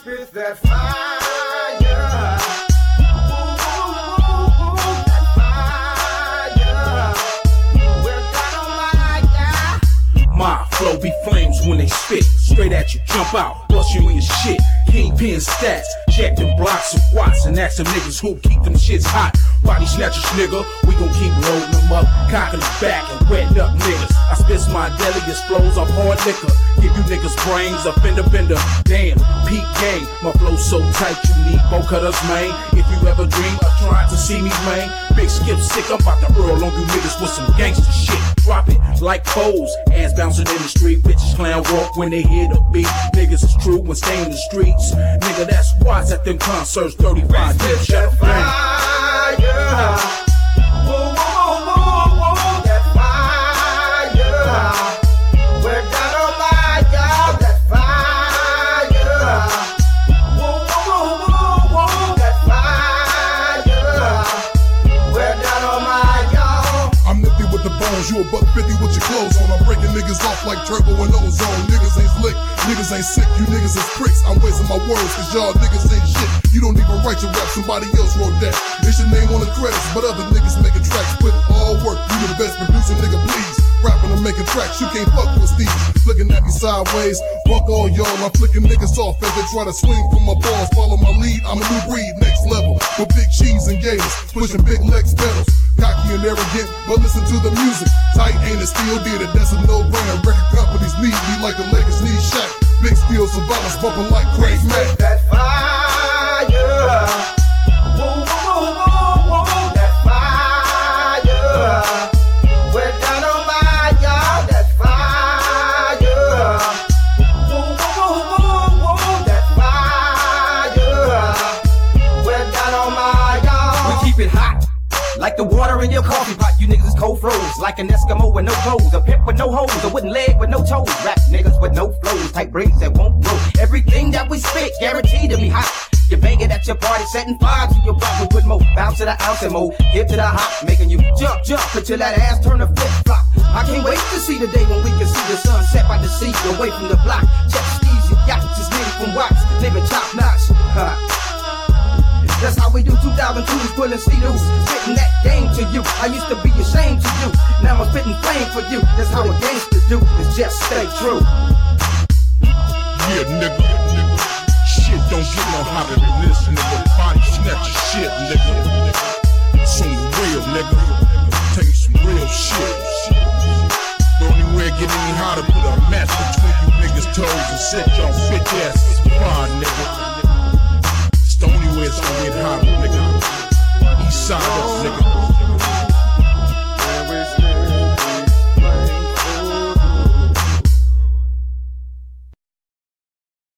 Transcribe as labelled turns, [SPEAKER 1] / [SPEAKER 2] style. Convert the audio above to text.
[SPEAKER 1] spit that fire.
[SPEAKER 2] My flow be flames when they spit. Straight at you, jump out, bust you in your shit. Kingpin stats, check them blocks and watts, and ask them niggas who keep them shits hot. Body snatchers, nigga, we gon' keep loading them up, cocking them back and wetting up niggas. I spit my delicate flows off hard liquor. Give you niggas brains, a fender bender. Damn, peak game, my flow so tight you need bow cutters, man. If you ever dream of trying to see me, man, big skip sick, I'm about to earl on you niggas with some gangster shit. Drop it like foes, ass bouncing in the street. Bitches clown walk when they hear the beat. Niggas is true when stay in the streets. Nigga, that's squads at them concerts. 35 years, shut up,
[SPEAKER 1] fire. Whoa, whoa, whoa, whoa, that fire. We're gonna light out that fire. Whoa, whoa, whoa, whoa, that fire. We're gonna light out.
[SPEAKER 3] I'm nifty with the bones, you a buck 50 with your clothes on. I'm breaking niggas off like turbo and ozone. Niggas ain't slick, niggas ain't sick, you niggas is pricks. I'm wasting my words cause y'all niggas ain't shit. You don't even write your rap, somebody else wrote that. It's your name on the credits, but other niggas making tracks. Put all work, you the best producer, nigga, please. Rapping and making tracks, you can't fuck with Steve. Looking at me sideways, fuck all y'all. I'm flicking niggas off as they try to swing from my balls. Follow my lead, I'm a new breed, next level. With big cheese and gators, pushing big legs pedals. Cocky and arrogant, but listen to the music. Tight ain't it, still did it, that's a no-brainer. Record companies need me like the Lakers need Shaq. Big steel survivors bumping like Craig Mack.
[SPEAKER 1] That fire. Whoa, whoa, whoa, whoa, that fire. We're gonna light out that fire. Whoa, whoa, whoa, whoa, that fire. We're gonna light out.
[SPEAKER 4] We keep it hot, like the water in your coffee pot. You niggas is cold froze, like an Eskimo with no clothes. A pimp with no hoes, a wooden leg with no toes. Rap niggas with no flows, type braids that won't grow. Everything that we spit, guaranteed to be hot. You bang it at your party, setting fire to your block. We put more bounce to the ounce and more hip to the hop, making you jump, jump until that ass turn to flip flop. I can't wait to see the day when we can see the sun set by the sea, away from the block. Check skis and yachts, just niggas from watch, living top notch. That's how we do 2002's pulling C-News, spitting that game to you. I used to be ashamed to you, now I'm spitting flame for you. That's how a gangster do, is just stay true.
[SPEAKER 3] Yeah, nigga. Shit don't get no hotter than this, nigga. Body snatcher shit, nigga. Some real, nigga. Tell you some real shit. The only way to get any hotter, put a match between you niggas' toes and set y'all bitch asses fire, nigga. It's the only way it's gonna get hotter, nigga. East side, nigga.